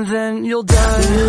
and then you'll die.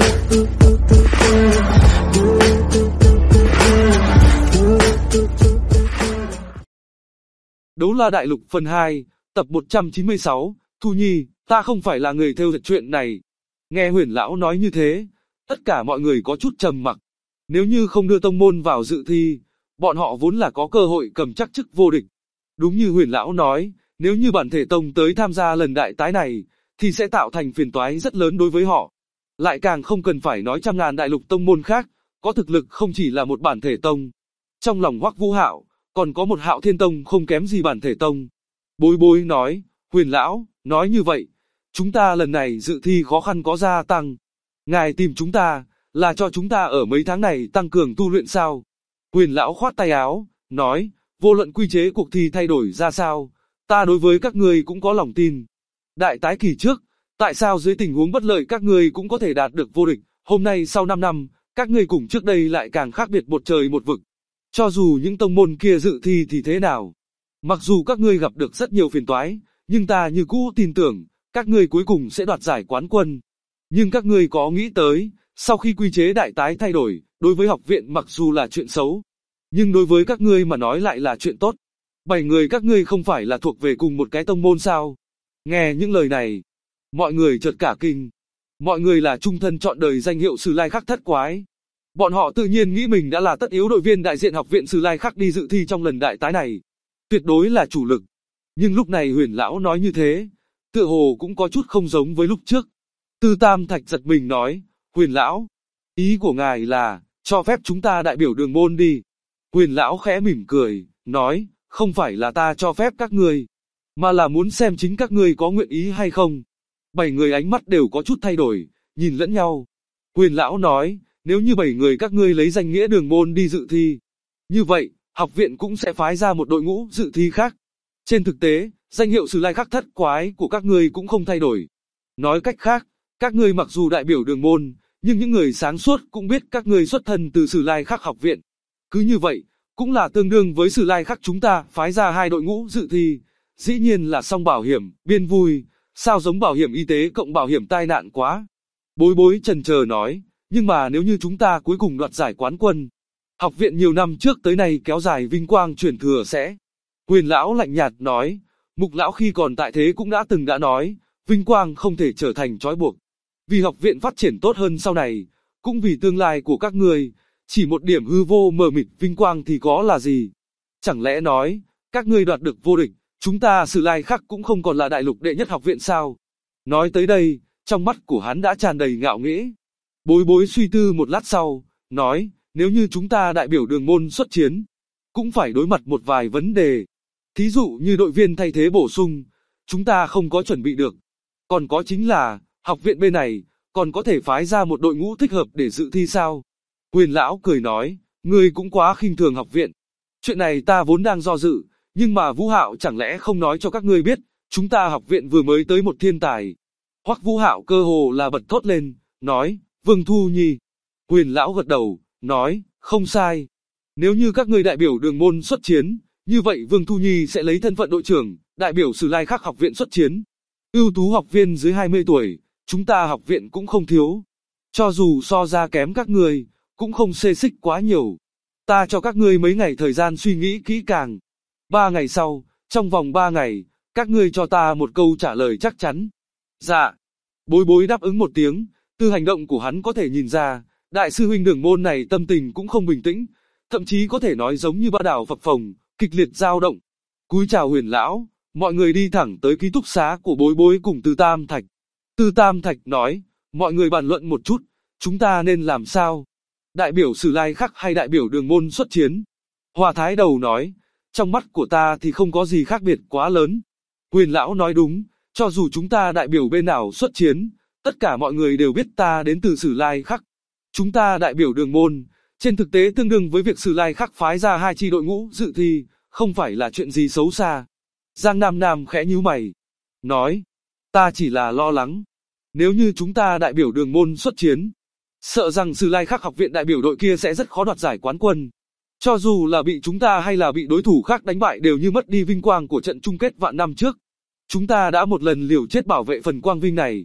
Đấu La Đại Lục phần 2, tập 196, Thu Nhi, ta không phải là người theo dệt chuyện này. Nghe Huyền Lão nói như thế, tất cả mọi người có chút trầm mặc. Nếu như không đưa tông môn vào dự thi, bọn họ vốn là có cơ hội cầm chắc chức vô địch. Đúng như Huyền Lão nói, nếu như bản thể tông tới tham gia lần đại tái này, thì sẽ tạo thành phiền toái rất lớn đối với họ. Lại càng không cần phải nói trăm ngàn đại lục tông môn khác, có thực lực không chỉ là một bản thể tông. Trong lòng Hoắc Vũ Hạo, còn có một Hạo Thiên Tông không kém gì bản thể tông. Bối Bối nói, Huyền Lão, nói như vậy, chúng ta lần này dự thi khó khăn có gia tăng. Ngài tìm chúng ta, là cho chúng ta ở mấy tháng này tăng cường tu luyện sao? Huyền Lão khoát tay áo, nói, vô luận quy chế cuộc thi thay đổi ra sao, ta đối với các ngươi cũng có lòng tin. Đại tái kỳ trước, tại sao dưới tình huống bất lợi các ngươi cũng có thể đạt được vô địch, hôm nay sau 5 năm, các ngươi cùng trước đây lại càng khác biệt một trời một vực. Cho dù những tông môn kia dự thi thì thế nào? Mặc dù các ngươi gặp được rất nhiều phiền toái, nhưng ta như cũ tin tưởng, các ngươi cuối cùng sẽ đoạt giải quán quân. Nhưng các ngươi có nghĩ tới, sau khi quy chế đại tái thay đổi, đối với học viện mặc dù là chuyện xấu, nhưng đối với các ngươi mà nói lại là chuyện tốt. 7 người các ngươi không phải là thuộc về cùng một cái tông môn sao? Nghe những lời này, mọi người chợt cả kinh. Mọi người là chung thân chọn đời danh hiệu Sử Lai Khắc thất quái. Bọn họ tự nhiên nghĩ mình đã là tất yếu đội viên đại diện học viện Sử Lai Khắc đi dự thi trong lần đại tái này. Tuyệt đối là chủ lực. Nhưng lúc này Huyền Lão nói như thế, tựa hồ cũng có chút không giống với lúc trước. Tư Tam Thạch giật mình nói, Huyền Lão, ý của ngài là, cho phép chúng ta đại biểu đường môn đi. Huyền Lão khẽ mỉm cười, nói, không phải là ta cho phép các ngươi, mà là muốn xem chính các ngươi có nguyện ý hay không. 7 người ánh mắt đều có chút thay đổi, nhìn lẫn nhau. Huyền Lão nói, nếu như 7 người các ngươi lấy danh nghĩa đường môn đi dự thi, như vậy, học viện cũng sẽ phái ra một đội ngũ dự thi khác. Trên thực tế, danh hiệu Sử Lai Khắc thất quái của các ngươi cũng không thay đổi. Nói cách khác, các ngươi mặc dù đại biểu đường môn, nhưng những người sáng suốt cũng biết các ngươi xuất thân từ Sử Lai Khắc học viện. Cứ như vậy, cũng là tương đương với Sử Lai Khắc chúng ta phái ra 2 đội ngũ dự thi, dĩ nhiên là song bảo hiểm, biên vui, sao giống bảo hiểm y tế cộng bảo hiểm tai nạn quá. Bối Bối chần chờ nói, nhưng mà nếu như chúng ta cuối cùng đoạt giải quán quân, học viện nhiều năm trước tới nay kéo dài vinh quang truyền thừa sẽ. Huyền Lão lạnh nhạt nói, Mục Lão khi còn tại thế cũng đã nói, vinh quang không thể trở thành trói buộc. Vì học viện phát triển tốt hơn sau này, cũng vì tương lai của các ngươi, chỉ một điểm hư vô mờ mịt vinh quang thì có là gì? Chẳng lẽ nói, các ngươi đoạt được vô địch, chúng ta Sử Lai Khắc cũng không còn là đại lục đệ nhất học viện sao? Nói tới đây, trong mắt của hắn đã tràn đầy ngạo nghễ. Bối Bối suy tư một lát sau, nói, nếu như chúng ta đại biểu đường môn xuất chiến, cũng phải đối mặt một vài vấn đề. Thí dụ như đội viên thay thế bổ sung, chúng ta không có chuẩn bị được. Còn có chính là, học viện bên này, còn có thể phái ra một đội ngũ thích hợp để dự thi sao? Huyền Lão cười nói, ngươi cũng quá khinh thường học viện. Chuyện này ta vốn đang do dự, nhưng mà Vũ Hạo chẳng lẽ không nói cho các ngươi biết, chúng ta học viện vừa mới tới một thiên tài. Hoắc Vũ Hạo cơ hồ là bật thốt lên, nói, Vương Thu Nhi. Huyền Lão gật đầu, nói, không sai. Nếu như các ngươi đại biểu đường môn xuất chiến, như vậy Vương Thu Nhi sẽ lấy thân phận đội trưởng, đại biểu Sử Lai Khắc học viện xuất chiến. Ưu tú học viên dưới 20 tuổi, chúng ta học viện cũng không thiếu. Cho dù so ra kém các ngươi, cũng không xê xích quá nhiều. Ta cho các ngươi mấy ngày thời gian suy nghĩ kỹ càng. 3 ngày sau, trong vòng 3 ngày, các ngươi cho ta một câu trả lời chắc chắn. Dạ. Bối Bối đáp ứng một tiếng, từ hành động của hắn có thể nhìn ra, đại sư huynh đường môn này tâm tình cũng không bình tĩnh, thậm chí có thể nói giống như ba đảo phập phồng, kịch liệt dao động. Cúi chào Huyền Lão, mọi người đi thẳng tới ký túc xá của Bối Bối cùng Tư Tam Thạch. Tư Tam Thạch nói, mọi người bàn luận một chút, chúng ta nên làm sao? Đại biểu Sử Lai Khắc hay đại biểu đường môn xuất chiến? Hòa Thái Đầu nói, trong mắt của ta thì không có gì khác biệt quá lớn. Huyền Lão nói đúng, cho dù chúng ta đại biểu bên nào xuất chiến, tất cả mọi người đều biết ta đến từ Sử Lai Khắc. Chúng ta đại biểu đường môn, trên thực tế tương đương với việc Sử Lai Khắc phái ra 2 chi đội ngũ dự thi, không phải là chuyện gì xấu xa. Giang Nam Nam khẽ nhíu mày, nói, ta chỉ là lo lắng, nếu như chúng ta đại biểu đường môn xuất chiến, sợ rằng Sử Lai Khắc học viện đại biểu đội kia sẽ rất khó đoạt giải quán quân. Cho dù là bị chúng ta hay là bị đối thủ khác đánh bại đều như mất đi vinh quang của trận chung kết vạn năm trước. Chúng ta đã một lần liều chết bảo vệ phần quang vinh này.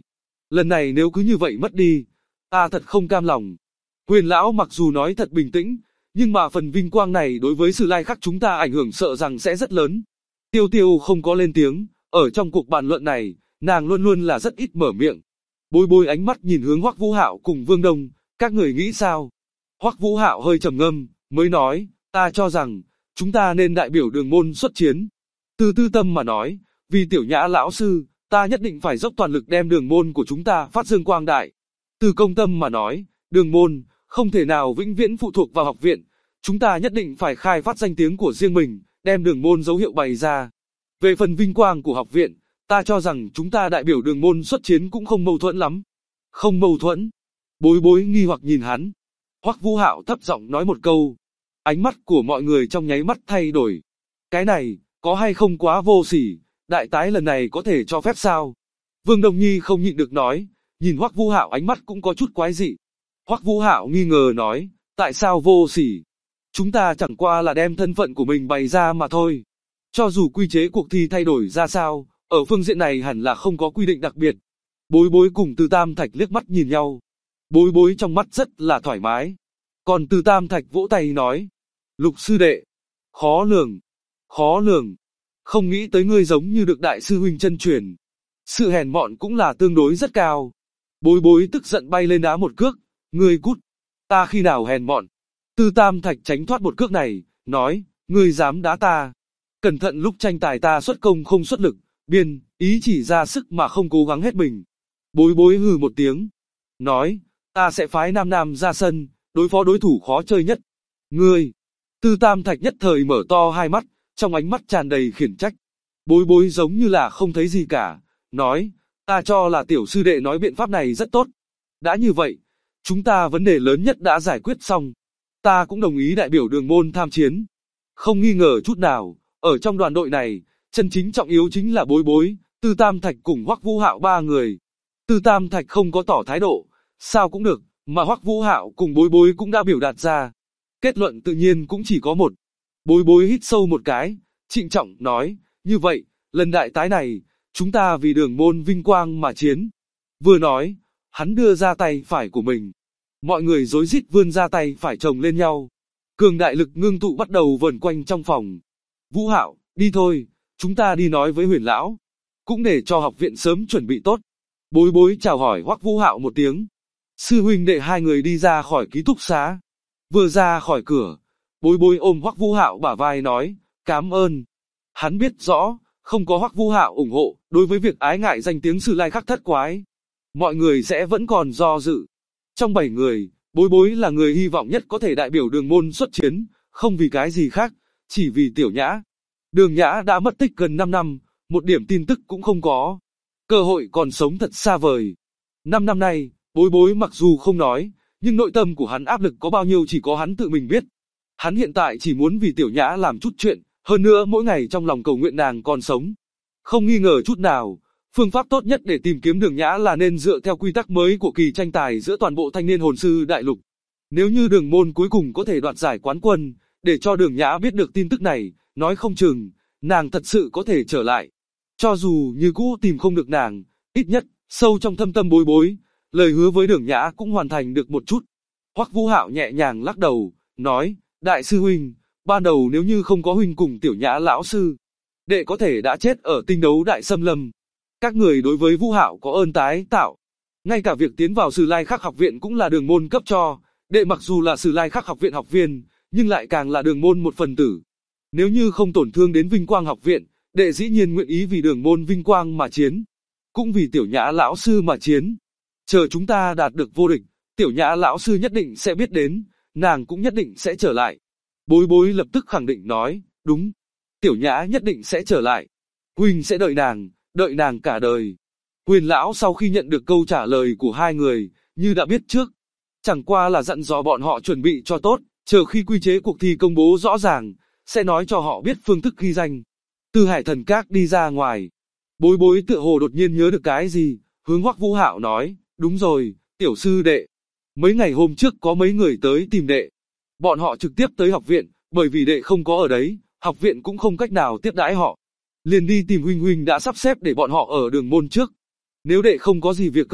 Lần này nếu cứ như vậy mất đi, ta thật không cam lòng. Huyền lão mặc dù nói thật bình tĩnh, nhưng mà phần vinh quang này đối với Sử Lai Khắc chúng ta ảnh hưởng sợ rằng sẽ rất lớn. Tiêu Tiêu không có lên tiếng, ở trong cuộc bàn luận này, nàng luôn luôn là rất ít mở miệng. Bối Bối ánh mắt nhìn hướng Hoắc Vũ Hạo cùng Vương Đông, các người nghĩ sao? Hoắc Vũ Hạo hơi trầm ngâm, mới nói, ta cho rằng, chúng ta nên đại biểu Đường môn xuất chiến. Từ Tư Tâm mà nói, vì Tiểu Nhã lão sư, ta nhất định phải dốc toàn lực đem Đường môn của chúng ta phát dương quang đại. Từ Công Tâm mà nói, Đường môn không thể nào vĩnh viễn phụ thuộc vào học viện, chúng ta nhất định phải khai phát danh tiếng của riêng mình, đem Đường môn dấu hiệu bày ra. Về phần vinh quang của học viện, ta cho rằng chúng ta đại biểu Đường môn xuất chiến cũng không mâu thuẫn lắm. Không mâu thuẫn? Bối Bối nghi hoặc nhìn hắn. Hoắc Vũ Hạo thấp giọng nói một câu. Ánh mắt của mọi người trong nháy mắt thay đổi. Cái này, có hay không quá vô sỉ, đại tái lần này có thể cho phép sao? Vương Đông Nhi không nhịn được nói, nhìn Hoắc Vũ Hạo ánh mắt cũng có chút quái dị. Hoắc Vũ Hạo nghi ngờ nói, tại sao vô sỉ? Chúng ta chẳng qua là đem thân phận của mình bày ra mà thôi. Cho dù quy chế cuộc thi thay đổi ra sao, ở phương diện này hẳn là không có quy định đặc biệt. Bối Bối cùng Từ Tam Thạch liếc mắt nhìn nhau. Bối Bối trong mắt rất là thoải mái. Còn Từ Tam Thạch vỗ tay nói, Lục sư đệ, khó lường, khó lường. Không nghĩ tới ngươi giống như được đại sư huynh chân truyền. Sự hèn mọn cũng là tương đối rất cao. Bối Bối tức giận bay lên đá một cước, ngươi cút, ta khi nào hèn mọn. Từ Tam Thạch tránh thoát một cước này, nói, ngươi dám đá ta. Cẩn thận lúc tranh tài ta xuất công không xuất lực, biên, ý chỉ ra sức mà không cố gắng hết mình. Bối Bối hừ một tiếng, nói, ta sẽ phái Nam Nam ra sân, đối phó đối thủ khó chơi nhất. Ngươi, Từ Tam Thạch nhất thời mở to hai mắt, trong ánh mắt tràn đầy khiển trách. Bối Bối giống như là không thấy gì cả, nói, ta cho là tiểu sư đệ nói biện pháp này rất tốt. Đã như vậy, chúng ta vấn đề lớn nhất đã giải quyết xong. Ta cũng đồng ý đại biểu Đường môn tham chiến. Không nghi ngờ chút nào, ở trong đoàn đội này, chân chính trọng yếu chính là Bối Bối, Từ Tam Thạch cùng Hoắc Vũ Hạo ba người. Từ Tam Thạch không có tỏ thái độ, sao cũng được, mà Hoắc Vũ Hạo cùng Bối Bối cũng đã biểu đạt ra. Kết luận tự nhiên cũng chỉ có một. Bối Bối hít sâu một cái, trịnh trọng nói, như vậy, lần đại tái này, chúng ta vì Đường môn vinh quang mà chiến. Vừa nói, hắn đưa ra tay phải của mình. Mọi người rối rít vươn ra tay phải chồng lên nhau. Cường đại lực ngưng tụ bắt đầu vần quanh trong phòng. Vũ Hạo, đi thôi, chúng ta đi nói với Huyền lão, cũng để cho học viện sớm chuẩn bị tốt. Bối Bối chào hỏi Hoắc Vũ Hạo một tiếng. Sư huynh đệ hai người đi ra khỏi ký túc xá. Vừa ra khỏi cửa, Bối Bối ôm Hoắc Vũ Hạo bả vai nói, cảm ơn. Hắn biết rõ, không có Hoắc Vũ Hạo ủng hộ, đối với việc ái ngại danh tiếng Sử Lai Khắc thất quái, mọi người sẽ vẫn còn do dự. Trong 7 người, Bối Bối là người hy vọng nhất có thể đại biểu Đường môn xuất chiến, không vì cái gì khác, chỉ vì Tiểu Nhã. Đường Nhã đã mất tích gần 5 năm, một điểm tin tức cũng không có. Cơ hội còn sống thật xa vời. 5 năm nay, Bối Bối mặc dù không nói, nhưng nội tâm của hắn áp lực có bao nhiêu chỉ có hắn tự mình biết. Hắn hiện tại chỉ muốn vì Tiểu Nhã làm chút chuyện, hơn nữa mỗi ngày trong lòng cầu nguyện nàng còn sống. Không nghi ngờ chút nào, phương pháp tốt nhất để tìm kiếm Đường Nhã là nên dựa theo quy tắc mới của kỳ tranh tài giữa toàn bộ thanh niên hồn sư đại lục. Nếu như Đường môn cuối cùng có thể đoạt giải quán quân, để cho Đường Nhã biết được tin tức này, nói không chừng, nàng thật sự có thể trở lại. Cho dù như cũ tìm không được nàng, ít nhất, sâu trong thâm tâm Bối Bối, lời hứa với Đường Nhã cũng hoàn thành được một chút. Hoắc Vũ Hạo nhẹ nhàng lắc đầu, nói, đại sư huynh, ban đầu nếu như không có huynh cùng Tiểu Nhã lão sư, đệ có thể đã chết ở tinh đấu đại xâm lâm. Các người đối với Vũ Hạo có ơn tái tạo. Ngay cả việc tiến vào Sử Lai Khắc học viện cũng là Đường môn cấp cho, đệ mặc dù là Sử Lai Khắc học viện học viên, nhưng lại càng là Đường môn một phần tử. Nếu như không tổn thương đến vinh quang học viện, đệ dĩ nhiên nguyện ý vì Đường môn vinh quang mà chiến, cũng vì Tiểu Nhã lão sư mà chiến. Chờ chúng ta đạt được vô địch, Tiểu Nhã lão sư nhất định sẽ biết đến, nàng cũng nhất định sẽ trở lại. Bối Bối lập tức khẳng định nói, đúng, Tiểu Nhã nhất định sẽ trở lại. Huynh sẽ đợi nàng cả đời. Huyền lão sau khi nhận được câu trả lời của hai người, như đã biết trước, chẳng qua là dặn dò bọn họ chuẩn bị cho tốt, chờ khi quy chế cuộc thi công bố rõ ràng, sẽ nói cho họ biết phương thức ghi danh. Từ Hải Thần Các đi ra ngoài, Bối Bối tựa hồ đột nhiên nhớ được cái gì, hướng Hoắc Vũ Hạo nói, đúng rồi, tiểu sư đệ, mấy ngày hôm trước có mấy người tới tìm đệ. Bọn họ trực tiếp tới học viện, bởi vì đệ không có ở đấy, học viện cũng không cách nào tiếp đãi họ. Liền đi tìm huynh đã sắp xếp để bọn họ ở Đường môn trước. Nếu đệ không có gì việc gấp,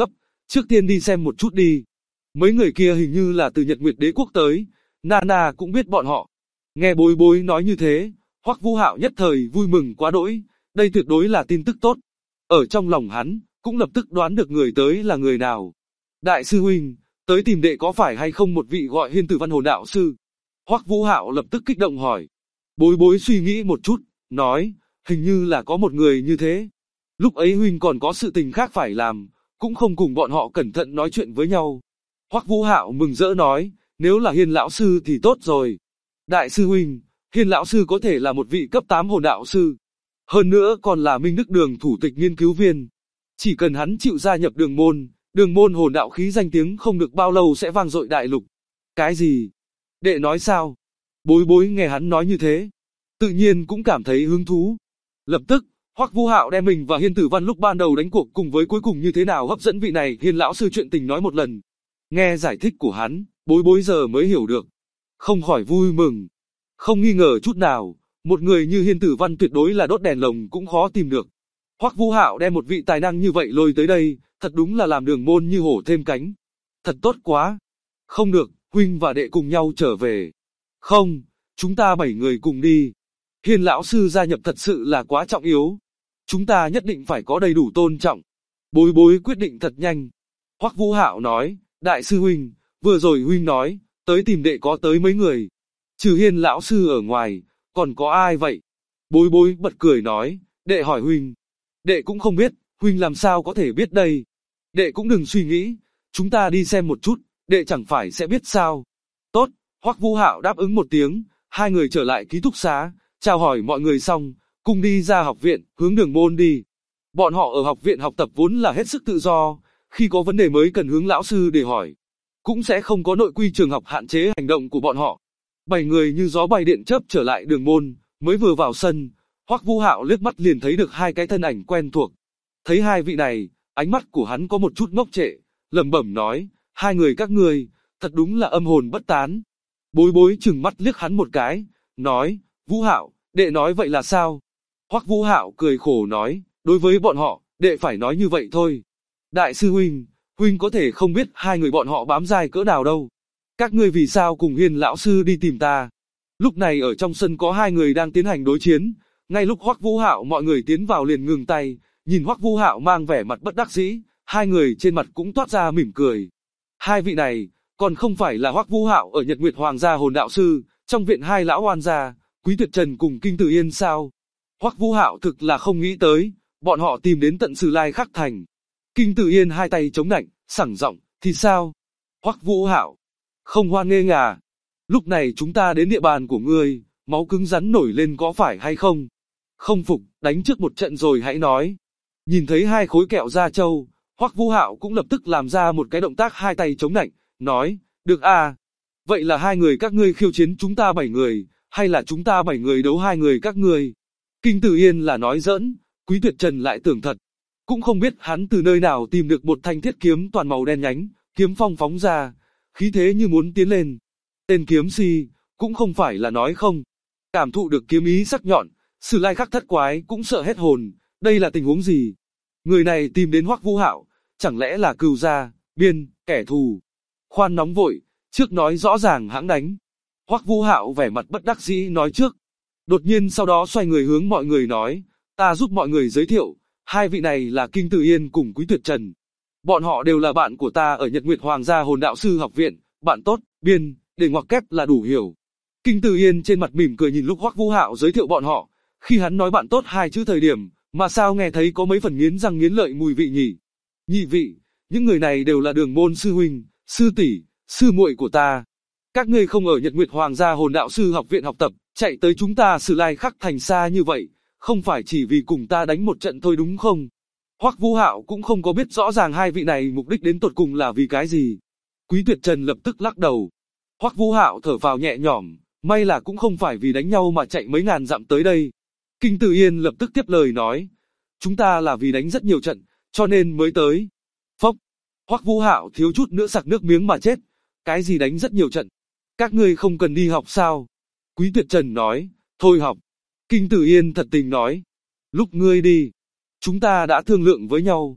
Trước tiên đi xem một chút đi. Mấy người kia hình như là từ Nhật Nguyệt Đế quốc tới, Nana cũng biết bọn họ. Nghe Bối Bối nói như thế, Hoắc Vũ Hạo nhất thời vui mừng quá đỗi, đây tuyệt đối là tin tức tốt. Ở trong lòng hắn, cũng lập tức đoán được người tới là người nào. Đại sư huynh, tới tìm đệ có phải hay không một vị gọi Hiên Tử Văn hồn đạo sư? Hoắc Vũ Hạo lập tức kích động hỏi. Bối Bối suy nghĩ một chút, nói, hình như là có một người như thế. Lúc ấy huynh còn có sự tình khác phải làm, cũng không cùng bọn họ cẩn thận nói chuyện với nhau. Hoắc Vũ Hạo mừng rỡ nói, nếu là Hiên lão sư thì tốt rồi. Đại sư huynh, Hiên lão sư có thể là một vị cấp 8 hồn đạo sư. Hơn nữa còn là Minh Đức Đường thủ tịch nghiên cứu viên. Chỉ cần hắn chịu gia nhập đường môn hồn đạo khí danh tiếng không được bao lâu sẽ vang dội đại lục. Cái gì? Đệ nói sao? Bối Bối nghe hắn nói như thế, tự nhiên cũng cảm thấy hứng thú. Lập tức, Hoắc Vũ Hạo đem mình và Hiên Tử Văn lúc ban đầu đánh cuộc cùng với cuối cùng như thế nào hấp dẫn vị này Hiên lão sư chuyện tình nói một lần. Nghe giải thích của hắn, Bối Bối giờ mới hiểu được. Không khỏi vui mừng. Không nghi ngờ chút nào, một người như Hiên Tử Văn tuyệt đối là đốt đèn lồng cũng khó tìm được. Hoắc Vũ Hạo đem một vị tài năng như vậy lôi tới đây, thật đúng là làm đường môn như hổ thêm cánh. Thật tốt quá. Không được, huynh và đệ cùng nhau trở về. Không, chúng ta 7 người cùng đi. Hiên lão sư gia nhập thật sự là quá trọng yếu. Chúng ta nhất định phải có đầy đủ tôn trọng. Bối Bối quyết định thật nhanh. Hoắc Vũ Hạo nói, đại sư huynh, vừa rồi huynh nói, tới tìm đệ có tới mấy người. Trừ Hiên lão sư ở ngoài, còn có ai vậy? Bối Bối bật cười nói, đệ hỏi huynh. Đệ cũng không biết, huynh làm sao có thể biết đây. Đệ cũng đừng suy nghĩ, chúng ta đi xem một chút, đệ chẳng phải sẽ biết sao. Tốt, Hoắc Vũ Hạo đáp ứng một tiếng, hai người trở lại ký túc xá, chào hỏi mọi người xong, cùng đi ra học viện, hướng đường môn đi. Bọn họ ở học viện học tập vốn là hết sức tự do, khi có vấn đề mới cần hướng lão sư để hỏi. Cũng sẽ không có nội quy trường học hạn chế hành động của bọn họ. 7 người như gió bay điện chớp trở lại đường môn, mới vừa vào sân, Hoắc Vũ Hạo liếc mắt liền thấy được hai cái thân ảnh quen thuộc. Thấy hai vị này, ánh mắt của hắn có một chút ngốc trệ, lẩm bẩm nói, hai người các ngươi, thật đúng là âm hồn bất tán. Bối Bối chừng mắt liếc hắn một cái, nói, Vũ Hạo, đệ nói vậy là sao? Hoắc Vũ Hạo cười khổ nói, đối với bọn họ, đệ phải nói như vậy thôi. Đại sư huynh, huynh có thể không biết hai người bọn họ bám dai cỡ nào đâu. Các ngươi vì sao cùng Hiên lão sư đi tìm ta? Lúc này ở trong sân có hai người đang tiến hành đối chiến, ngay lúc Hoắc Vũ Hạo mọi người tiến vào liền ngừng tay, nhìn Hoắc Vũ Hạo mang vẻ mặt bất đắc dĩ, hai người trên mặt cũng toát ra mỉm cười. Hai vị này, còn không phải là Hoắc Vũ Hạo ở Nhật Nguyệt Hoàng gia hồn đạo sư, trong viện hai lão oan gia, Quý Tuyệt Trần cùng Kinh Tử Yên sao? Hoắc Vũ Hạo thực là không nghĩ tới, bọn họ tìm đến tận Sử Lai Khắc Thành. Kinh Tử Yên hai tay chống nạnh, sảng giọng, thì sao? Hoắc Vũ Hạo, không hoan nghênh à? Lúc này chúng ta đến địa bàn của ngươi, máu cứng rắn nổi lên có phải hay không? Không phục, đánh trước một trận rồi hãy nói. Nhìn thấy hai khối kẹo da trâu, Hoắc Vũ Hạo cũng lập tức làm ra một cái động tác hai tay chống nạnh, nói, được à? Vậy là hai người các ngươi khiêu chiến chúng ta 7 người, hay là chúng ta 7 người đấu hai người các ngươi? Kinh Tử Yên là nói giỡn, Quý Tuyệt Trần lại tưởng thật. Cũng không biết hắn từ nơi nào tìm được một thanh thiết kiếm toàn màu đen nhánh, kiếm phong phóng ra, khí thế như muốn tiến lên. Tên kiếm si, cũng không phải là nói không. Cảm thụ được kiếm ý sắc nhọn, Sử Lai Khắc Thất Quái cũng sợ hết hồn, đây là tình huống gì? Người này tìm đến Hoắc Vũ Hạo, chẳng lẽ là cừu gia, biên, kẻ thù? Khoan nóng vội, trước nói rõ ràng hãng đánh. Hoắc Vũ Hạo vẻ mặt bất đắc dĩ nói trước. Đột nhiên sau đó xoay người hướng mọi người nói, ta giúp mọi người giới thiệu, hai vị này là Kinh Tử Yên cùng Quý Tuyệt Trần. Bọn họ đều là bạn của ta ở Nhật Nguyệt Hoàng gia hồn đạo sư học viện, bạn tốt, biên, để ngoặc kép là đủ hiểu. Kinh Tử Yên trên mặt mỉm cười nhìn lúc Hoắc Vũ Hạo giới thiệu bọn họ, khi hắn nói bạn tốt hai chữ thời điểm, mà sao nghe thấy có mấy phần nghiến răng nghiến lợi mùi vị nhỉ? Nhị vị, những người này đều là đường môn sư huynh, sư tỷ, sư muội của ta. Các ngươi không ở Nhật Nguyệt Hoàng gia hồn đạo sư học viện học tập, chạy tới chúng ta Sử Lai Khắc Thành xa như vậy, không phải chỉ vì cùng ta đánh một trận thôi đúng không? Hoắc Vũ Hạo cũng không có biết rõ ràng hai vị này mục đích đến tột cùng là vì cái gì. Quý Tuyệt Trần lập tức lắc đầu. Hoắc Vũ Hạo thở phào nhẹ nhõm, may là cũng không phải vì đánh nhau mà chạy mấy ngàn dặm tới đây. Kinh Tử Yên lập tức tiếp lời nói, chúng ta là vì đánh rất nhiều trận, cho nên mới tới. Phốc, Hoắc Vũ Hạo thiếu chút nữa sặc nước miếng mà chết. Cái gì đánh rất nhiều trận? Các ngươi không cần đi học sao? Quý Tuyệt Trần nói, thôi học. Kinh Tử Yên thật tình nói, lúc ngươi đi, chúng ta đã thương lượng với nhau.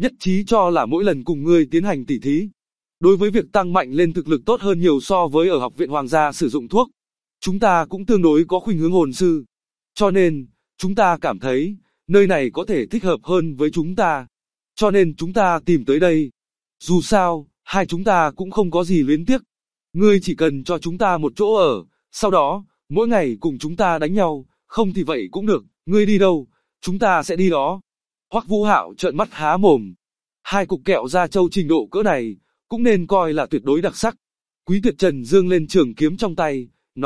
nhất trí cho là mỗi lần cùng ngươi tiến hành tỉ thí, đối với việc tăng mạnh lên thực lực tốt hơn nhiều so với ở học viện hoàng gia sử dụng thuốc. Chúng ta cũng tương đối có khuynh hướng hồn sư. Cho nên, chúng ta cảm thấy, nơi này có thể thích hợp hơn với chúng ta. Cho nên chúng ta tìm tới đây. Dù sao, hai chúng ta cũng không có gì luyến tiếc. Ngươi chỉ cần cho chúng ta một chỗ ở, sau đó, mỗi ngày cùng chúng ta đánh nhau, không thì vậy cũng được, ngươi đi đâu, chúng ta sẽ đi đó. Hoắc Vũ Hạo trợn mắt há mồm. Hai cục kẹo da trâu trình độ cỡ này, cũng nên coi là tuyệt đối đặc sắc. Quý Tuyệt Trần giương lên trường kiếm trong tay,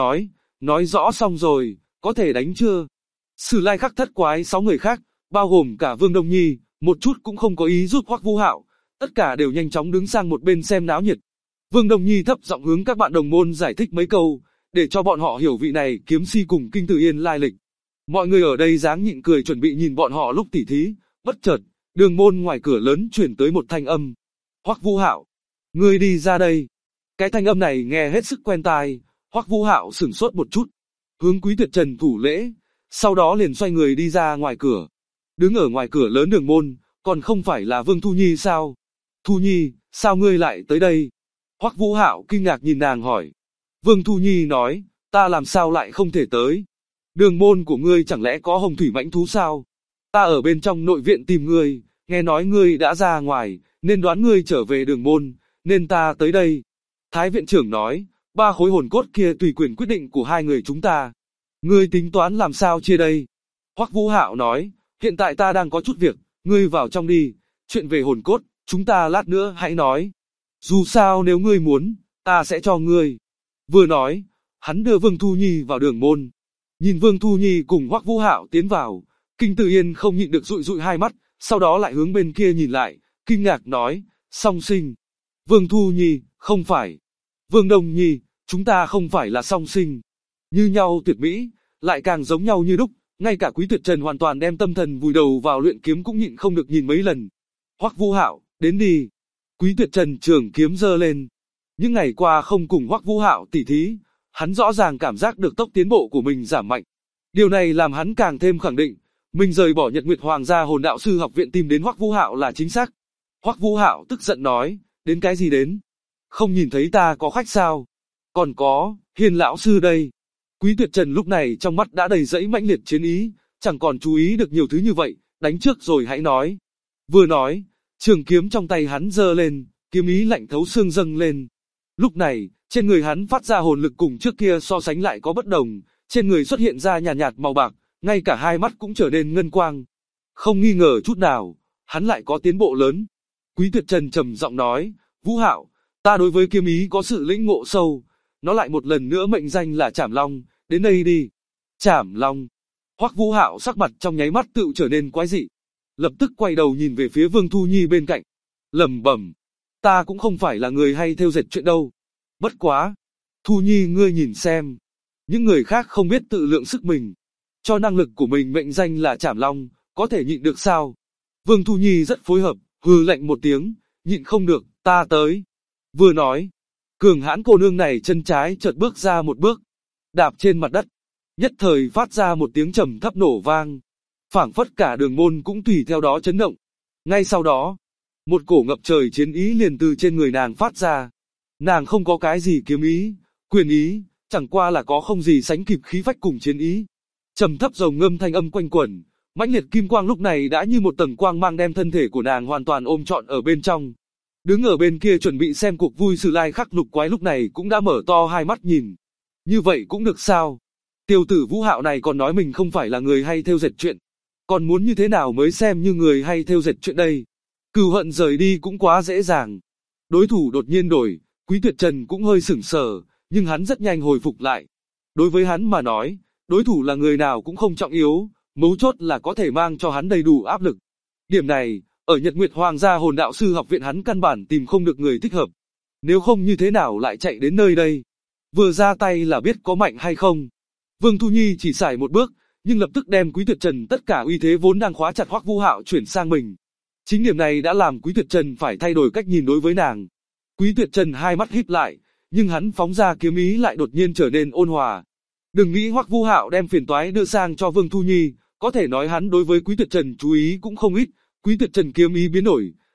nói rõ xong rồi, có thể đánh chưa? Sử Lai Khắc Thất Quái 6 người khác, bao gồm cả Vương Đông Nhi, một chút cũng không có ý giúp Hoắc Vũ Hạo, tất cả đều nhanh chóng đứng sang một bên xem náo nhiệt. Vương Đông Nhi thấp giọng hướng các bạn đồng môn giải thích mấy câu, để cho bọn họ hiểu vị này kiếm si cùng Kinh Tử Yên lai lịch. Mọi người ở đây dáng nhịn cười chuẩn bị nhìn bọn họ lúc tỉ thí, bất chợt, đường môn ngoài cửa lớn truyền tới một thanh âm. Hoắc Vũ Hạo, ngươi đi ra đây. Cái thanh âm này nghe hết sức quen tai, Hoắc Vũ Hạo sửng sốt một chút, hướng Quý Tuyệt Trần thủ lễ, sau đó liền xoay người đi ra ngoài cửa. Đứng ở ngoài cửa lớn đường môn, còn không phải là Vương Thu Nhi sao? Thu Nhi, sao ngươi lại tới đây? Hoắc Vũ Hạo kinh ngạc nhìn nàng hỏi. Vương Thu Nhi nói, ta làm sao lại không thể tới? Đường môn của ngươi chẳng lẽ có hồng thủy mãnh thú sao? Ta ở bên trong nội viện tìm ngươi, nghe nói ngươi đã ra ngoài, nên đoán ngươi trở về đường môn, nên ta tới đây. Thái viện trưởng nói, 3 khối hồn cốt kia tùy quyền quyết định của hai người chúng ta. Ngươi tính toán làm sao chia đây? Hoắc Vũ Hạo nói, hiện tại ta đang có chút việc, ngươi vào trong đi, chuyện về hồn cốt, chúng ta lát nữa hãy nói. Dù sao nếu ngươi muốn, ta sẽ cho ngươi. Vừa nói, hắn đưa Vương Thu Nhi vào đường môn. Nhìn Vương Thu Nhi cùng Hoắc Vũ Hạo tiến vào, Kinh Tử Yên không nhịn được dụi dụi hai mắt, sau đó lại hướng bên kia nhìn lại, kinh ngạc nói, song sinh. Vương Thu Nhi, không phải. Vương Đông Nhi, chúng ta không phải là song sinh. Như nhau tuyệt mỹ, lại càng giống nhau như đúc, ngay cả Quý Tuyệt Trần hoàn toàn đem tâm thần vùi đầu vào luyện kiếm cũng nhịn không được nhìn mấy lần. Hoắc Vũ Hạo, đến đi. Quý Tuyệt Trần trường kiếm giơ lên. Những ngày qua không cùng Hoắc Vũ Hạo tỉ thí, hắn rõ ràng cảm giác được tốc tiến bộ của mình giảm mạnh. Điều này làm hắn càng thêm khẳng định, mình rời bỏ Nhật Nguyệt Hoàng gia Hồn Đạo sư học viện tìm đến Hoắc Vũ Hạo là chính xác. Hoắc Vũ Hạo tức giận nói, đến cái gì đến? Không nhìn thấy ta có khách sao? Còn có, Hiên lão sư đây. Quý Tuyệt Trần lúc này trong mắt đã đầy dẫy mãnh liệt chiến ý, chẳng còn chú ý được nhiều thứ như vậy, đánh trước rồi hãy nói. Vừa nói, trường kiếm trong tay hắn giơ lên, kiếm ý lạnh thấu xương dâng lên. Lúc này, trên người hắn phát ra hồn lực cùng trước kia so sánh lại có bất đồng, trên người xuất hiện ra nhàn nhạt màu bạc, ngay cả hai mắt cũng trở nên ngân quang. Không nghi ngờ chút nào, hắn lại có tiến bộ lớn. Quý Tuyệt Trần trầm giọng nói, Vũ Hạo, ta đối với kiếm ý có sự lĩnh ngộ sâu, nó lại một lần nữa mệnh danh là Trảm Long, đến đây đi. Trảm Long. Hoắc Vũ Hạo sắc mặt trong nháy mắt tự trở nên quái dị, lập tức quay đầu nhìn về phía Vương Thu Nhi bên cạnh, lẩm bẩm, ta cũng không phải là người hay thêu dệt chuyện đâu. Bất quá, Thu Nhi ngươi nhìn xem, những người khác không biết tự lượng sức mình, cho năng lực của mình mệnh danh là Trảm Long, có thể nhịn được sao? Vương Thu Nhi rất phối hợp, hừ lạnh một tiếng, nhịn không được, ta tới. Vừa nói, cường hãn cô nương này chân trái chợt bước ra một bước, đạp trên mặt đất, nhất thời phát ra một tiếng trầm thấp nổ vang, phảng phất cả đường môn cũng tùy theo đó chấn động. Ngay sau đó, một cổ ngập trời chiến ý liền từ trên người nàng phát ra. Nàng không có cái gì kiếm ý, quyền ý, chẳng qua là có không gì sánh kịp khí phách cùng chiến ý. Trầm thấp rồng ngâm thanh âm quanh quẩn, mãnh liệt kim quang lúc này đã như một tầng quang mang đem thân thể của nàng hoàn toàn ôm trọn ở bên trong. Đứng ở bên kia chuẩn bị xem cuộc vui Sử Lai Khắc Lục Quái lúc này cũng đã mở to hai mắt nhìn. Như vậy cũng được sao? Tiêu tử Vũ Hạo này còn nói mình không phải là người hay thêu dệt chuyện. Còn muốn như thế nào mới xem như người hay thêu dệt chuyện đây? Cừu hận rời đi cũng quá dễ dàng. Đối thủ đột nhiên đổi, Quý Tuyệt Trần cũng hơi sửng sờ, nhưng hắn rất nhanh hồi phục lại. Đối với hắn mà nói, đối thủ là người nào cũng không trọng yếu, mấu chốt là có thể mang cho hắn đầy đủ áp lực. Điểm này, ở Nhật Nguyệt Hoàng gia Hồn Đạo sư học viện hắn căn bản tìm không được người thích hợp. Nếu không như thế nào lại chạy đến nơi đây? Vừa ra tay là biết có mạnh hay không. Vương Thu Nhi chỉ xài một bước, nhưng lập tức đem Quý Tuyệt Trần tất cả uy thế vốn đang khóa chặt Hoắc Vũ Hạo chuyển sang mình. Chính điểm này đã làm Quý Tuyệt Trần phải thay đổi cách nhìn đối với nàng. Quý Tuyệt Trần hai mắt híp lại, nhưng hắn phóng ra kiếm ý lại đột nhiên trở nên ôn hòa. Đừng nghĩ Hoắc Vũ Hạo đem phiền toái đưa sang cho Vương Thu Nhi, có thể nói hắn đối với Quý Tuyệt Trần chú ý cũng không ít. Quý Tuyệt Trần kiếm ý biến đổi,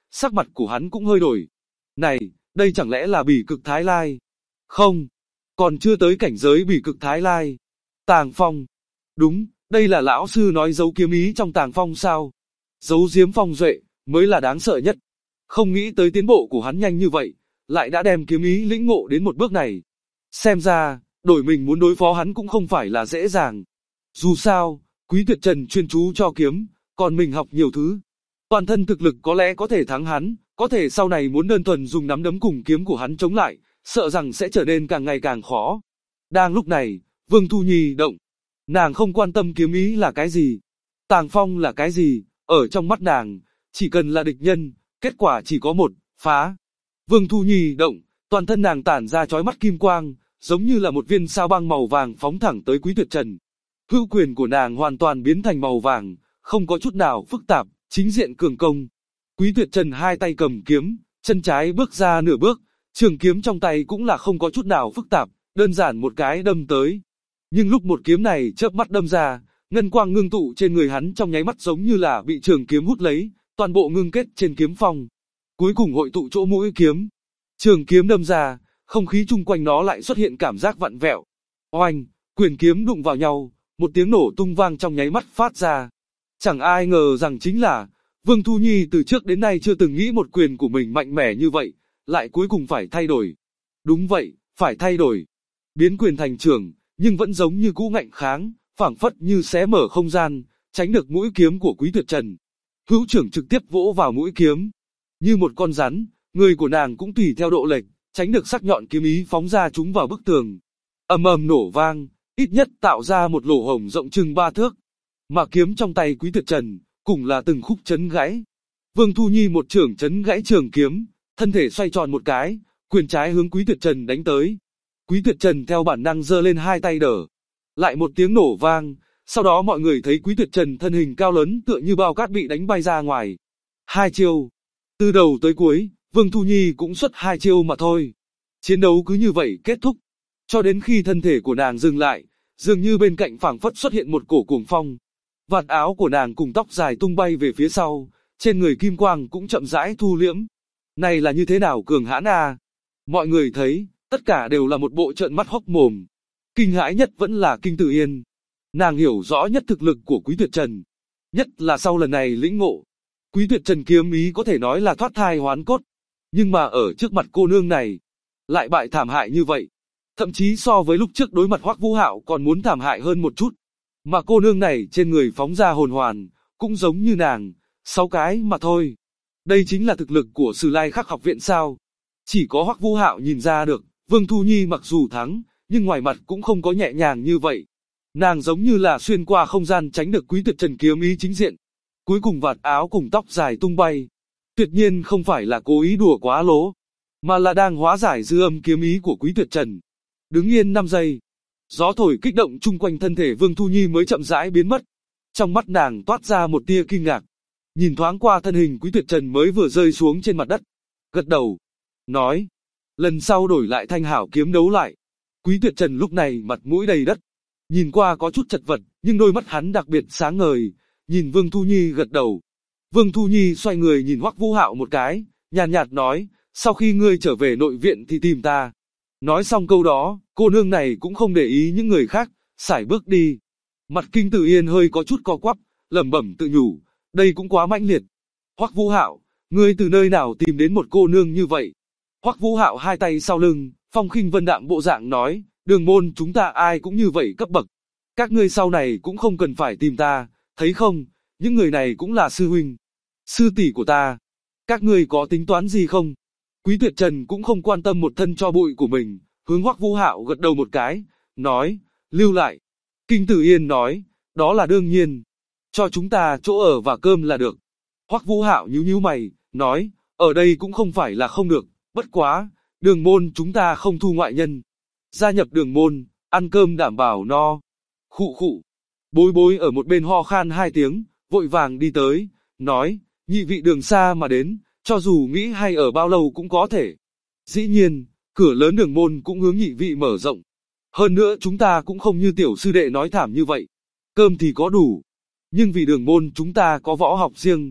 sắc mặt của hắn cũng hơi đổi. Này, đây chẳng lẽ là Bỉ Cực Thái Lai? Không, còn chưa tới cảnh giới Bỉ Cực Thái Lai. Tàng Phong. Đúng, đây là lão sư nói giấu kiếm ý trong Tàng Phong sao? Giấu giếm phong duệ, mới là đáng sợ nhất. Không nghĩ tới tiến bộ của hắn nhanh như vậy, lại đã đem kiếm ý lĩnh ngộ đến một bước này. Xem ra, đổi mình muốn đối phó hắn cũng không phải là dễ dàng. Dù sao, Quý Tuyệt Trần chuyên chú cho kiếm, còn mình học nhiều thứ. Toàn thân thực lực có lẽ có thể thắng hắn, có thể sau này muốn đơn thuần dùng nắm đấm cùng kiếm của hắn chống lại, sợ rằng sẽ trở nên càng ngày càng khó. Đang lúc này, Vương Thu Nhi động. Nàng không quan tâm kiếm ý là cái gì, Tàng Phong là cái gì, ở trong mắt nàng, chỉ cần là địch nhân, kết quả chỉ có một, phá. Vương Thu Nhi động, toàn thân nàng tản ra chói mắt kim quang, giống như là một viên sao băng màu vàng phóng thẳng tới Quý Tuyệt Trần. Hữu quyền của nàng hoàn toàn biến thành màu vàng, không có chút nào phức tạp, chính diện cường công. Quý Tuyệt Trần hai tay cầm kiếm, chân trái bước ra nửa bước, trường kiếm trong tay cũng là không có chút nào phức tạp, đơn giản một cái đâm tới. Nhưng lúc một kiếm này chớp mắt đâm ra, ngân quang ngưng tụ trên người hắn trong nháy mắt giống như là bị trường kiếm hút lấy, toàn bộ ngưng kết trên kiếm phong. Cuối cùng hội tụ chỗ mũi kiếm. Trường kiếm đâm ra, không khí chung quanh nó lại xuất hiện cảm giác vặn vẹo. Oanh, quyền kiếm đụng vào nhau, một tiếng nổ tung vang trong nháy mắt phát ra. Chẳng ai ngờ rằng chính là, Vương Thu Nhi từ trước đến nay chưa từng nghĩ một quyền của mình mạnh mẽ như vậy, lại cuối cùng phải thay đổi. Đúng vậy, phải thay đổi. Biến quyền thành trưởng, nhưng vẫn giống như cũ ngạnh kháng, phảng phất như xé mở không gian, tránh được mũi kiếm của Quý Tuyệt Trần. Hữu trưởng trực tiếp vỗ vào mũi kiếm. Như một con rắn, người của nàng cũng tùy theo độ lệch, tránh được sắc nhọn kiếm ý phóng ra trúng vào bức tường. Ầm ầm nổ vang, ít nhất tạo ra một lỗ hổng rộng chừng 3 thước. Mà kiếm trong tay Quý Tuyệt Trần, cũng là từng khúc chấn gãy. Vương Thu Nhi một trưởng chấn gãy trường kiếm, thân thể xoay tròn một cái, quyền trái hướng Quý Tuyệt Trần đánh tới. Quý Tuyệt Trần theo bản năng giơ lên hai tay đỡ. Lại một tiếng nổ vang, sau đó mọi người thấy Quý Tuyệt Trần thân hình cao lớn tựa như bao cát bị đánh bay ra ngoài. Hai chiêu. Từ đầu tới cuối, Vương Thu Nhi cũng xuất hai chiêu mà thôi. Chiến đấu cứ như vậy kết thúc. Cho đến khi thân thể của nàng dừng lại, dường như bên cạnh phảng phất xuất hiện một cổ cuồng phong. Vạt áo của nàng cùng tóc dài tung bay về phía sau, trên người kim quang cũng chậm rãi thu liễm. Này là như thế nào cường hãn à? Mọi người thấy, tất cả đều là một bộ trợn mắt hốc mồm. Kinh hãi nhất vẫn là Kinh Tử Yên. Nàng hiểu rõ nhất thực lực của Quý Tuyệt Trần. Nhất là sau lần này lĩnh ngộ. Quý Tuyệt Trần kiếm ý có thể nói là thoát thai hoán cốt. Nhưng mà ở trước mặt cô nương này, lại bại thảm hại như vậy. Thậm chí so với lúc trước đối mặt Hoắc Vũ Hạo còn muốn thảm hại hơn một chút. Mà cô nương này trên người phóng ra hồn hoàn, cũng giống như nàng, 6 cái mà thôi. Đây chính là thực lực của Sử Lai Khắc học viện sao? Chỉ có Hoắc Vũ Hạo nhìn ra được, Vương Thu Nhi mặc dù thắng, nhưng ngoài mặt cũng không có nhẹ nhàng như vậy. Nàng giống như là xuyên qua không gian tránh được Quý Tuyệt Trần kiếm ý chính diện. Cuối cùng vạt áo cùng tóc dài tung bay. Tuyệt nhiên không phải là cố ý đùa quá lố, mà là đang hóa giải dư âm kiếm ý của Quý Tuyệt Trần. Đứng yên 5 giây. Gió thổi kích động chung quanh thân thể Vương Thu Nhi mới chậm rãi biến mất. Trong mắt nàng toát ra một tia kinh ngạc. Nhìn thoáng qua thân hình Quý Tuyệt Trần mới vừa rơi xuống trên mặt đất. Gật đầu. Nói. Lần sau đổi lại thanh hảo kiếm đấu lại. Quý Tuyệt Trần lúc này mặt mũi đầy đất. Nhìn qua có chút chật vật, nhưng đôi mắt hắn đặc biệt sáng ngời. Nhìn Vương Thu Nhi gật đầu. Vương Thu Nhi xoay người nhìn Hoắc Vũ Hạo một cái, nhàn nhạt nói, sau khi ngươi trở về nội viện thì tìm ta. Nói xong câu đó, cô nương này cũng không để ý những người khác, sải bước đi. Mặt Kinh Tử Yên hơi có chút co quắp, lẩm bẩm tự nhủ, đây cũng quá mãnh liệt. Hoắc Vũ Hạo, ngươi từ nơi nào tìm đến một cô nương như vậy? Hoắc Vũ Hạo hai tay sau lưng, phong khinh vân đạm bộ dạng nói, Đường môn chúng ta ai cũng như vậy cấp bậc. Các ngươi sau này cũng không cần phải tìm ta, thấy không, những người này cũng là sư huynh, sư tỷ của ta. Các ngươi có tính toán gì không? Quý Tuyệt Trần cũng không quan tâm một thân cho bụi của mình, hướng Hoắc Vũ Hạo gật đầu một cái, nói, lưu lại. Kinh Tử Yên nói, đó là đương nhiên, cho chúng ta chỗ ở và cơm là được. Hoắc Vũ Hạo nhíu nhíu mày, nói, ở đây cũng không phải là không được, bất quá, Đường môn chúng ta không thu ngoại nhân. Gia nhập Đường môn, ăn cơm đảm bảo no. Khụ khụ. Bối bối ở một bên ho khan 2 tiếng, vội vàng đi tới, nói, nhị vị đường xa mà đến, cho dù nghĩ hay ở bao lâu cũng có thể. Dĩ nhiên, cửa lớn Đường môn cũng hướng nhị vị mở rộng. Hơn nữa chúng ta cũng không như tiểu sư đệ nói thảm như vậy. Cơm thì có đủ, nhưng vì Đường môn chúng ta có võ học riêng.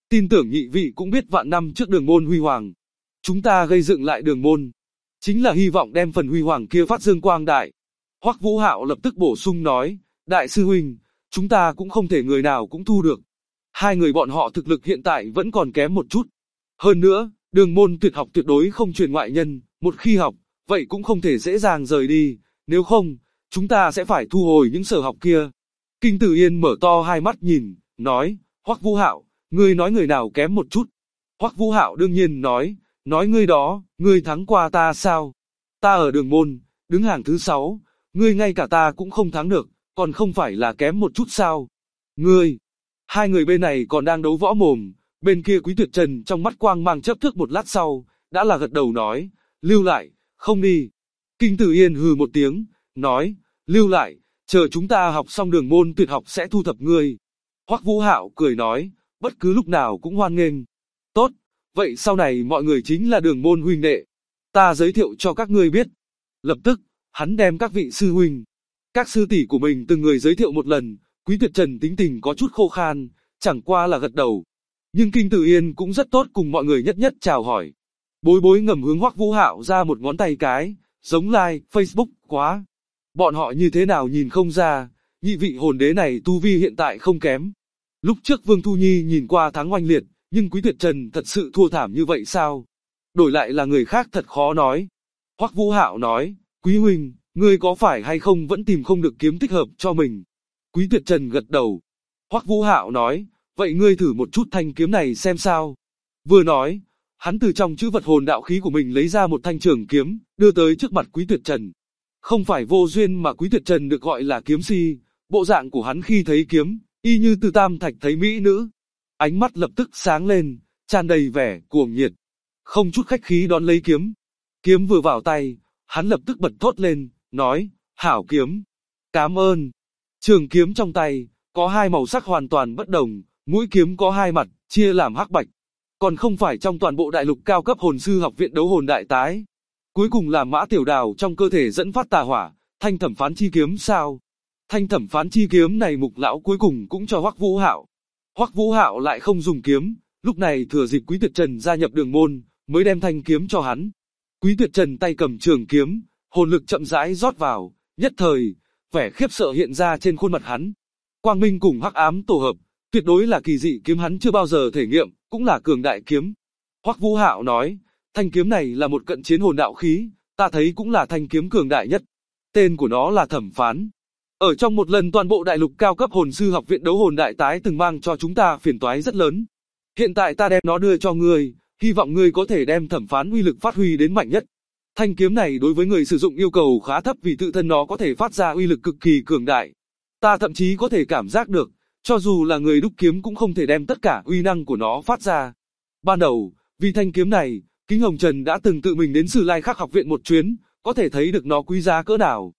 Tin tưởng nhị vị cũng biết vạn năm trước đường môn huy hoàng. Chúng ta gây dựng lại đường môn, chính là hy vọng đem phần huy hoàng kia phát dương quang đại. Hoắc Vũ Hạo lập tức bổ sung nói, đại sư huynh, chúng ta cũng không thể người nào cũng thu được. Hai người bọn họ thực lực hiện tại vẫn còn kém một chút. Hơn nữa, đường môn tuyệt học tuyệt đối không truyền ngoại nhân, một khi học, vậy cũng không thể dễ dàng rời đi, nếu không, chúng ta sẽ phải thu hồi những sở học kia. Kinh Tử Yên mở to hai mắt nhìn, nói, Hoắc Vũ Hạo, ngươi nói người nào kém một chút. Hoắc Vũ Hạo đương nhiên nói ngươi đó, ngươi thắng qua ta sao? Ta ở đường môn, đứng hàng thứ 6, ngươi ngay cả ta cũng không thắng được, còn không phải là kém một chút sao? Ngươi, hai người bên này còn đang đấu võ mồm, bên kia Quý Tuyệt Trần trong mắt quang mang chớp thước một lát sau, đã là gật đầu nói, lưu lại, không đi. Kinh Tử Yên hừ một tiếng, nói, lưu lại, chờ chúng ta học xong đường môn tuyệt học sẽ thu thập ngươi. Hoắc Vũ Hạo cười nói, bất cứ lúc nào cũng hoan nghênh. Tốt, vậy sau này mọi người chính là đường môn huynh đệ. Ta giới thiệu cho các ngươi biết. Lập tức, hắn đem các vị sư huynh, các sư tỷ của mình từng người giới thiệu một lần. Quý Tuyệt Trần tính tình có chút khô khan, chẳng qua là gật đầu. Nhưng Kinh Tử Yên cũng rất tốt cùng mọi người nhất nhất chào hỏi. Bối bối ngầm hướng Hoắc Vũ Hạo ra một ngón tay cái, giống like, Facebook, quá. Bọn họ như thế nào nhìn không ra, nhị vị hồn đế này tu vi hiện tại không kém. Lúc trước Vương Thu Nhi nhìn qua thắng oanh liệt, nhưng Quý Tuyệt Trần thật sự thua thảm như vậy sao? Đổi lại là người khác thật khó nói. Hoắc Vũ Hạo nói, Quý huynh, ngươi có phải hay không vẫn tìm không được kiếm thích hợp cho mình? Quý Tuyệt Trần gật đầu. Hoắc Vũ Hạo nói, vậy ngươi thử một chút thanh kiếm này xem sao. Vừa nói, hắn từ trong chữ vật hồn đạo khí của mình lấy ra một thanh trường kiếm, đưa tới trước mặt Quý Tuyệt Trần. Không phải vô duyên mà Quý Tuyệt Trần được gọi là kiếm si, bộ dạng của hắn khi thấy kiếm, y như Từ Tam Thạch thấy mỹ nữ. Ánh mắt lập tức sáng lên, tràn đầy vẻ cuồng nhiệt. Không chút khách khí đón lấy kiếm. Kiếm vừa vào tay, hắn lập tức bật thốt lên, nói, hảo kiếm. Cảm ơn. Trường kiếm trong tay, có hai màu sắc hoàn toàn bất đồng, mũi kiếm có hai mặt, chia làm hắc bạch. Còn không phải trong toàn bộ đại lục cao cấp hồn sư học viện đấu hồn đại tái. Cuối cùng là mã tiểu đào trong cơ thể dẫn phát tà hỏa, thanh thẩm phán chi kiếm sao? Thanh thẩm phán chi kiếm này Mục lão cuối cùng cũng cho Hoắc Vũ Hạo. Hoắc Vũ Hạo lại không dùng kiếm, lúc này thừa dịp Quý Tuyệt Trần gia nhập đường môn, mới đem thanh kiếm cho hắn. Quý Tuyệt Trần tay cầm trường kiếm, hồn lực chậm rãi rót vào, nhất thời, vẻ khiếp sợ hiện ra trên khuôn mặt hắn. Quang minh cùng hắc ám tổ hợp, tuyệt đối là kỳ dị kiếm hắn chưa bao giờ thể nghiệm, cũng là cường đại kiếm. Hoắc Vũ Hạo nói, thanh kiếm này là một cận chiến hồn đạo khí, ta thấy cũng là thanh kiếm cường đại nhất. Tên của nó là Thẩm Phán. Ở trong một lần toàn bộ đại lục cao cấp hồn sư học viện đấu hồn đại tái từng mang cho chúng ta phiền toái rất lớn. Hiện tại ta đem nó đưa cho ngươi, hy vọng ngươi có thể đem Thẩm Phán uy lực phát huy đến mạnh nhất. Thanh kiếm này đối với người sử dụng yêu cầu khá thấp vì tự thân nó có thể phát ra uy lực cực kỳ cường đại. Ta thậm chí có thể cảm giác được, cho dù là người đúc kiếm cũng không thể đem tất cả uy năng của nó phát ra. Ban đầu, vì thanh kiếm này, Kính Hồng Trần đã từng tự mình đến Sử Lai Khắc học viện một chuyến, có thể thấy được nó quý giá cỡ nào.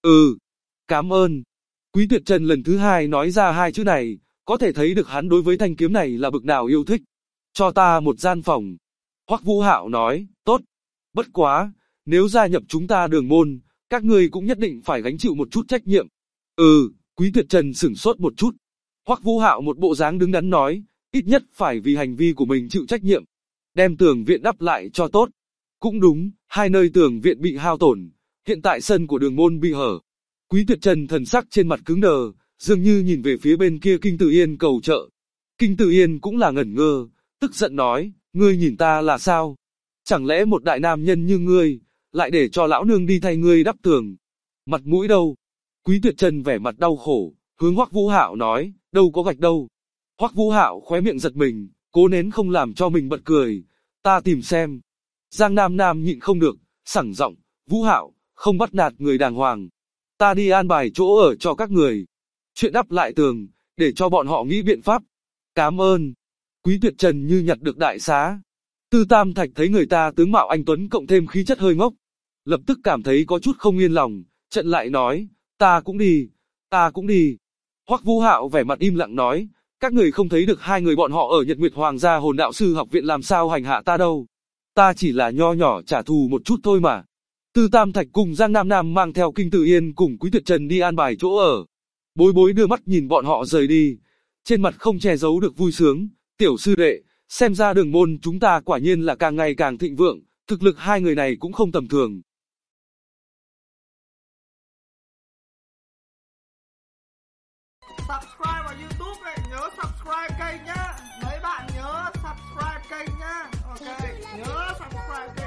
Cảm ơn. Quý Tuyệt Trần lần thứ hai nói ra hai chữ này, có thể thấy được hắn đối với thanh kiếm này là bực nào yêu thích. Cho ta một gian phòng. Hoắc Vũ Hạo nói, tốt. Bất quá, nếu gia nhập chúng ta đường môn, các ngươi cũng nhất định phải gánh chịu một chút trách nhiệm. Quý Tuyệt Trần sửng sốt một chút. Hoắc Vũ Hạo một bộ dáng đứng đắn nói, ít nhất phải vì hành vi của mình chịu trách nhiệm. Đem tường viện đắp lại cho tốt. Cũng đúng, hai nơi tường viện bị hao tổn, hiện tại sân của đường môn bị hở. Quý Tuyệt Trần thần sắc trên mặt cứng đờ, dường như nhìn về phía bên kia Kinh Tử Yên cầu trợ. Kinh Tử Yên cũng là ngẩn ngơ, tức giận nói, ngươi nhìn ta là sao? Chẳng lẽ một đại nam nhân như ngươi, lại để cho lão nương đi thay ngươi đắp tường? Mặt mũi đâu? Quý Tuyệt Trần vẻ mặt đau khổ, hướng Hoắc Vũ Hạo nói, đâu có gạch đâu. Hoắc Vũ Hạo khóe miệng giật mình, cố nén không làm cho mình bật cười, ta tìm xem. Giang Nam Nam nhịn không được, sẳng giọng, Vũ Hạo, không bắt nạt người đàng hoàng. Ta đi an bài chỗ ở cho các người. Chuyện đắp lại tường, để cho bọn họ nghĩ biện pháp. Cảm ơn. Quý Tuyệt Trần như nhặt được đại xá. Từ Tam Thạch thấy người ta tướng mạo anh tuấn cộng thêm khí chất hơi ngốc, lập tức cảm thấy có chút không yên lòng, trận lại nói, ta cũng đi. Hoắc Vũ Hạo vẻ mặt im lặng nói, các người không thấy được hai người bọn họ ở Nhật Nguyệt Hoàng gia hồn đạo sư học viện làm sao hành hạ ta đâu. Ta chỉ là nho nhỏ trả thù một chút thôi mà. Từ Tam Thạch cùng Giang Nam Nam mang theo Kinh Tử Yên cùng Quý Tuyệt Trần đi an bài chỗ ở. Bối bối đưa mắt nhìn bọn họ rời đi, trên mặt không che giấu được vui sướng, Tiểu sư đệ, xem ra Đường môn chúng ta quả nhiên là càng ngày càng thịnh vượng, thực lực hai người này cũng không tầm thường. Subscribe vào YouTube này, nhớ subscribe kênh nhá. Mấy bạn nhớ subscribe kênh nhá. Ok, nhớ subscribe kênh.